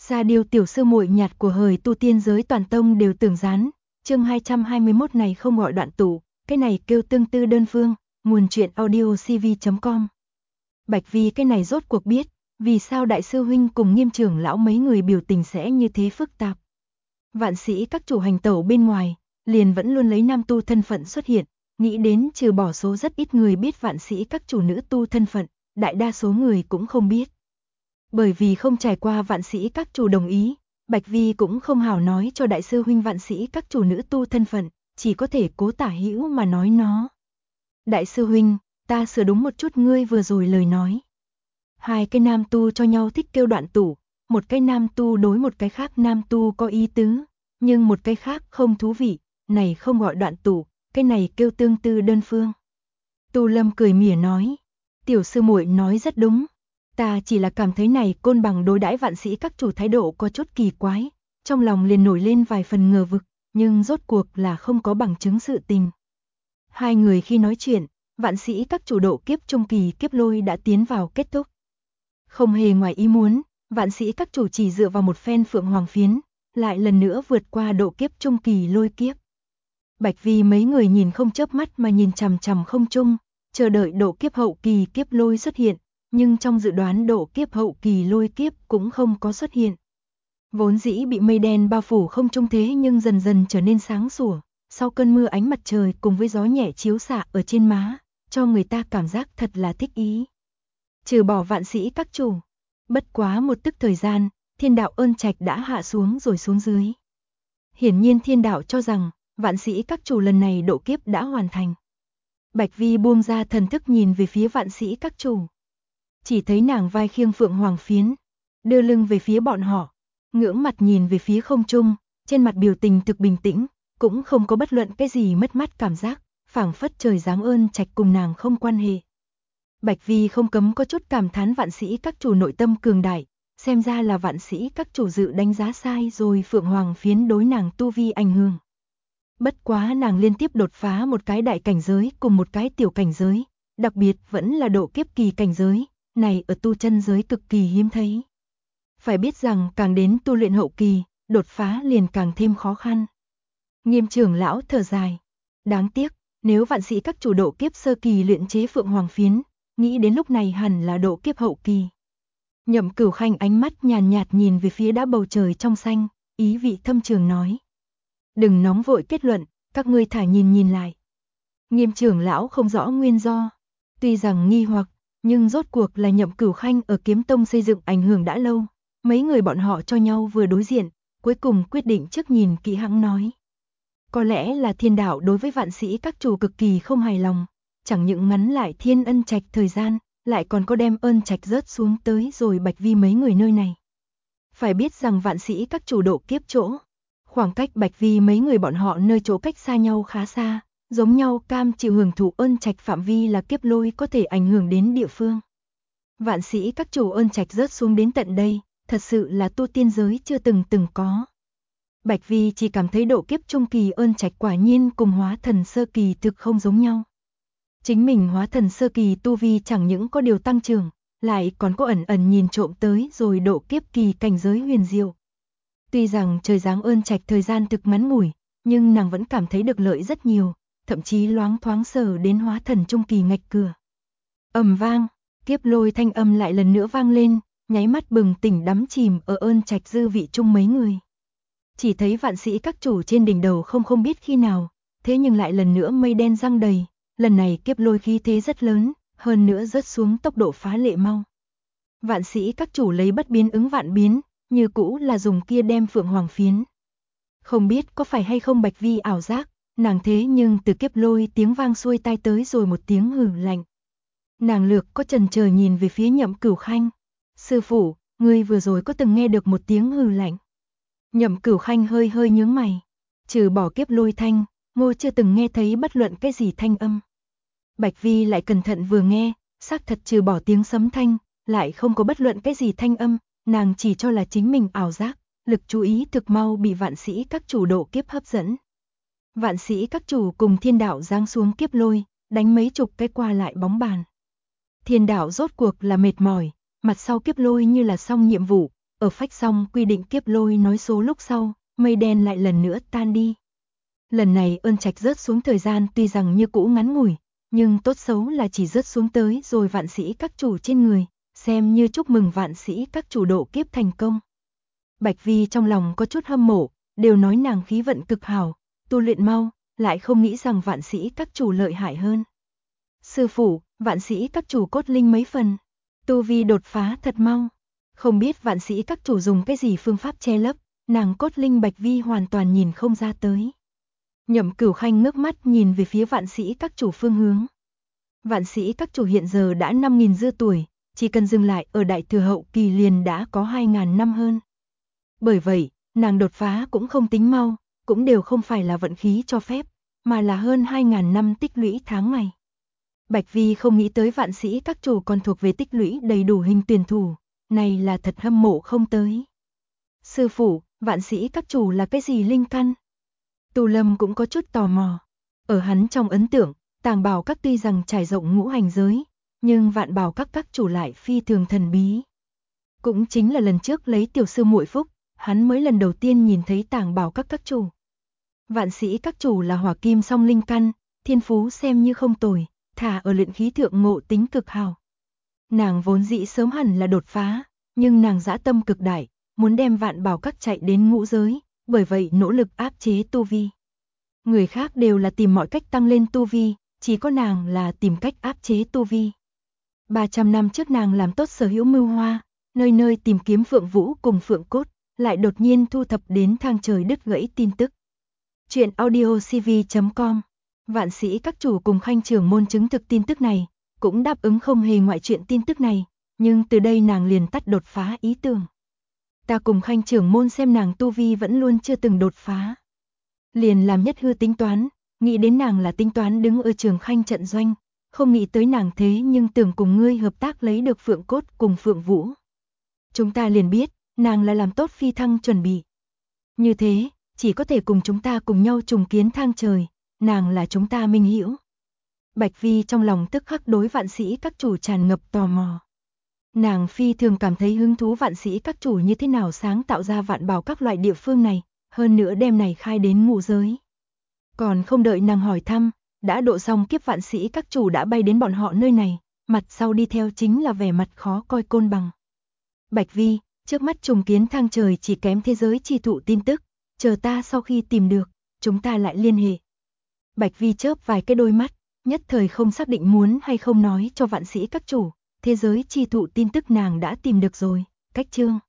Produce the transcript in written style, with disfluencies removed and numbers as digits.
Sa Điêu tiểu sư muội nhạt của hời tu tiên giới toàn tông đều tưởng gián. Chương 221 này không gọi đoạn tụ, cái này kêu tương tư đơn phương, nguồn truyện audio cv.com. Bạch Vi cái này rốt cuộc biết, vì sao đại sư huynh cùng Nghiêm trưởng lão mấy người biểu tình sẽ như thế phức tạp. Vạn sĩ các chủ hành tẩu bên ngoài, liền vẫn luôn lấy nam tu thân phận xuất hiện, nghĩ đến trừ bỏ số rất ít người biết vạn sĩ các chủ nữ tu thân phận, đại đa số người cũng không biết. Bởi vì không trải qua vạn sĩ các chủ đồng ý, Bạch Vi cũng không hảo nói cho đại sư huynh vạn sĩ các chủ nữ tu thân phận, chỉ có thể cố tả hữu mà nói nó. Đại sư huynh, ta sửa đúng một chút ngươi vừa rồi lời nói. Hai cái nam tu cho nhau thích kêu đoạn tụ, một cái nam tu đối một cái khác nam tu có ý tứ, nhưng một cái khác không thú vị, này không gọi đoạn tụ, cái này kêu tương tư đơn phương. Tu Lâm cười mỉa nói, tiểu sư muội nói rất đúng. Ta chỉ là cảm thấy này Côn Bằng đối đãi vạn sĩ các chủ thái độ có chút kỳ quái, trong lòng liền nổi lên vài phần ngờ vực, nhưng rốt cuộc là không có bằng chứng sự tình. Hai người khi nói chuyện, vạn sĩ các chủ độ kiếp trung kỳ kiếp lôi đã tiến vào kết thúc. Không hề ngoài ý muốn, vạn sĩ các chủ chỉ dựa vào một phen phượng hoàng phiến, lại lần nữa vượt qua độ kiếp trung kỳ lôi kiếp. Bạch Vi mấy người nhìn không chớp mắt mà nhìn chằm chằm không trung, chờ đợi độ kiếp hậu kỳ kiếp lôi xuất hiện. Nhưng trong dự đoán độ kiếp hậu kỳ lôi kiếp cũng không có xuất hiện. Vốn dĩ bị mây đen bao phủ không trung thế nhưng dần dần trở nên sáng sủa, sau cơn mưa ánh mặt trời cùng với gió nhẹ chiếu xạ ở trên má, cho người ta cảm giác thật là thích ý. Trừ bỏ vạn sĩ các chủ, bất quá một tức thời gian, thiên đạo ơn trạch đã hạ xuống rồi xuống dưới. Hiển nhiên thiên đạo cho rằng, vạn sĩ các chủ lần này độ kiếp đã hoàn thành. Bạch Vi buông ra thần thức nhìn về phía vạn sĩ các chủ. Chỉ thấy nàng vai khiêng phượng hoàng phiến, đưa lưng về phía bọn họ, ngưỡng mặt nhìn về phía không trung, trên mặt biểu tình thực bình tĩnh, cũng không có bất luận cái gì mất mát cảm giác, phảng phất trời giáng ơn trạch cùng nàng không quan hệ. Bạch Vi không cấm có chút cảm thán vạn sĩ các chủ nội tâm cường đại, xem ra là vạn sĩ các chủ dự đánh giá sai rồi phượng hoàng phiến đối nàng tu vi ảnh hưởng. Bất quá nàng liên tiếp đột phá một cái đại cảnh giới cùng một cái tiểu cảnh giới, đặc biệt vẫn là độ kiếp kỳ cảnh giới. Này ở tu chân giới cực kỳ hiếm thấy. Phải biết rằng càng đến tu luyện hậu kỳ, đột phá liền càng thêm khó khăn. Nghiêm trưởng lão thở dài. Đáng tiếc, nếu vạn sĩ các chủ độ kiếp sơ kỳ luyện chế phượng hoàng phiến, nghĩ đến lúc này hẳn là độ kiếp hậu kỳ. Nhậm Cửu Khanh ánh mắt nhàn nhạt nhìn về phía đã bầu trời trong xanh, ý vị thâm trường nói. Đừng nóng vội kết luận, các ngươi thả nhìn nhìn lại. Nghiêm trưởng lão không rõ nguyên do. Tuy rằng nghi hoặc, nhưng rốt cuộc là Nhậm Cửu Khanh ở Kiếm Tông xây dựng ảnh hưởng đã lâu, mấy người bọn họ cho nhau vừa đối diện, cuối cùng quyết định trước nhìn kỹ hãng nói. Có lẽ là thiên đạo đối với vạn sĩ các chủ cực kỳ không hài lòng, chẳng những ngắn lại thiên ân trạch thời gian, lại còn có đem ơn trạch rớt xuống tới rồi Bạch Vi mấy người nơi này. Phải biết rằng vạn sĩ các chủ độ kiếp chỗ, khoảng cách Bạch Vi mấy người bọn họ nơi chỗ cách xa nhau khá xa. Giống nhau cam chịu hưởng thụ ơn trạch phạm vi là kiếp lôi có thể ảnh hưởng đến địa phương. Vạn sĩ các chủ ơn trạch rớt xuống đến tận đây, thật sự là tu tiên giới chưa từng có. Bạch Vi chỉ cảm thấy độ kiếp trung kỳ ơn trạch quả nhiên cùng hóa thần sơ kỳ thực không giống nhau. Chính mình hóa thần sơ kỳ tu vi chẳng những có điều tăng trưởng, lại còn có ẩn ẩn nhìn trộm tới rồi độ kiếp kỳ cảnh giới huyền diệu. Tuy rằng trời giáng ơn trạch thời gian thực ngắn ngủi, nhưng nàng vẫn cảm thấy được lợi rất nhiều. Thậm chí loáng thoáng sở đến hóa thần trung kỳ ngạch cửa. Ầm vang, kiếp lôi thanh âm lại lần nữa vang lên, nháy mắt bừng tỉnh đắm chìm ở ơn trạch dư vị chung mấy người. Chỉ thấy vạn sĩ các chủ trên đỉnh đầu không biết khi nào, thế nhưng lại lần nữa mây đen giăng đầy, lần này kiếp lôi khí thế rất lớn, hơn nữa rớt xuống tốc độ phá lệ mau. Vạn sĩ các chủ lấy bất biến ứng vạn biến, như cũ là dùng kia đem phượng hoàng phiến. Không biết có phải hay không Bạch Vi ảo giác, nàng thế nhưng từ kiếp lôi tiếng vang xuôi tai tới rồi một tiếng hừ lạnh. Nàng lược có chần chờ nhìn về phía Nhậm Cửu Khanh. Sư phụ, ngươi vừa rồi có từng nghe được một tiếng hừ lạnh? Nhậm Cửu Khanh hơi nhướng mày. Trừ bỏ kiếp lôi thanh, Ngô chưa từng nghe thấy bất luận cái gì thanh âm. Bạch Vi lại cẩn thận vừa nghe, xác thật trừ bỏ tiếng sấm thanh, lại không có bất luận cái gì thanh âm, nàng chỉ cho là chính mình ảo giác, lực chú ý thực mau bị vạn sĩ các chủ độ kiếp hấp dẫn. Vạn sĩ các chủ cùng thiên đạo giáng xuống kiếp lôi, đánh mấy chục cái qua lại bóng bàn. Thiên đạo rốt cuộc là mệt mỏi, mặt sau kiếp lôi như là xong nhiệm vụ, ở phách xong quy định kiếp lôi nói số lúc sau, mây đen lại lần nữa tan đi. Lần này ơn trạch rớt xuống thời gian tuy rằng như cũ ngắn ngủi, nhưng tốt xấu là chỉ rớt xuống tới rồi vạn sĩ các chủ trên người, xem như chúc mừng vạn sĩ các chủ độ kiếp thành công. Bạch Vi trong lòng có chút hâm mộ, đều nói nàng khí vận cực hảo, tu luyện mau, lại không nghĩ rằng vạn sĩ các chủ lợi hại hơn. Sư phụ, vạn sĩ các chủ cốt linh mấy phần, tu vi đột phá thật mau. Không biết vạn sĩ các chủ dùng cái gì phương pháp che lấp, nàng cốt linh Bạch Vi hoàn toàn nhìn không ra tới. Nhậm Cửu Khanh ngước mắt nhìn về phía vạn sĩ các chủ phương hướng. Vạn sĩ các chủ hiện giờ đã 5.000 dư tuổi, chỉ cần dừng lại ở đại thừa hậu kỳ liền đã có 2.000 năm hơn. Bởi vậy, nàng đột phá cũng không tính mau, cũng đều không phải là vận khí cho phép, mà là hơn 2.000 năm tích lũy tháng ngày. Bạch Vi không nghĩ tới vạn sĩ các chủ còn thuộc về tích lũy đầy đủ hình tuyển thủ, này là thật hâm mộ không tới. Sư phụ, vạn sĩ các chủ là cái gì linh căn? Tu Lâm cũng có chút tò mò. Ở hắn trong ấn tượng, Tàng Bảo Các tuy rằng trải rộng ngũ hành giới, nhưng Vạn Bảo Các chủ lại phi thường thần bí. Cũng chính là lần trước lấy tiểu sư muội phúc, hắn mới lần đầu tiên nhìn thấy Tàng Bảo Các chủ. Vạn sĩ các chủ là hỏa kim song linh căn, thiên phú xem như không tồi, thả ở luyện khí thượng ngộ tính cực hào. Nàng vốn dĩ sớm hẳn là đột phá, nhưng nàng dã tâm cực đại, muốn đem Vạn Bảo Các chạy đến ngũ giới, bởi vậy nỗ lực áp chế tu vi. Người khác đều là tìm mọi cách tăng lên tu vi, chỉ có nàng là tìm cách áp chế tu vi. 300 năm trước nàng làm tốt sở hữu mưu hoa, nơi nơi tìm kiếm Phượng Vũ cùng Phượng Cốt, lại đột nhiên thu thập đến thang trời đứt gãy tin tức. Chuyện audiocv.com. Vạn sĩ các chủ cùng Khanh trưởng môn chứng thực tin tức này, cũng đáp ứng không hề ngoại chuyện tin tức này, nhưng từ đây nàng liền tắt đột phá ý tưởng. Ta cùng Khanh trưởng môn xem nàng tu vi vẫn luôn chưa từng đột phá. Liền làm nhất hư tính toán, nghĩ đến nàng là tính toán đứng ở Trường Khanh trận doanh, không nghĩ tới nàng thế nhưng tưởng cùng ngươi hợp tác lấy được Phượng Cốt cùng Phượng Vũ. Chúng ta liền biết, nàng là làm tốt phi thăng chuẩn bị. Như thế, chỉ có thể cùng chúng ta cùng nhau trùng kiến thang trời, nàng là chúng ta minh hữu. Bạch Vi trong lòng tức khắc đối vạn sĩ các chủ tràn ngập tò mò. Nàng phi thường cảm thấy hứng thú vạn sĩ các chủ như thế nào sáng tạo ra Vạn Bảo các loại địa phương này, hơn nữa đem này khai đến ngũ giới. Còn không đợi nàng hỏi thăm, đã độ xong kiếp vạn sĩ các chủ đã bay đến bọn họ nơi này, mặt sau đi theo chính là vẻ mặt khó coi Côn Bằng. Bạch Vi, trước mắt trùng kiến thang trời chỉ kém thế giới chi thụ tin tức, chờ ta sau khi tìm được, chúng ta lại liên hệ. Bạch Vi chớp vài cái đôi mắt, nhất thời không xác định muốn hay không nói cho vạn sĩ các chủ, thế giới chi thụ tin tức nàng đã tìm được rồi, cách chương.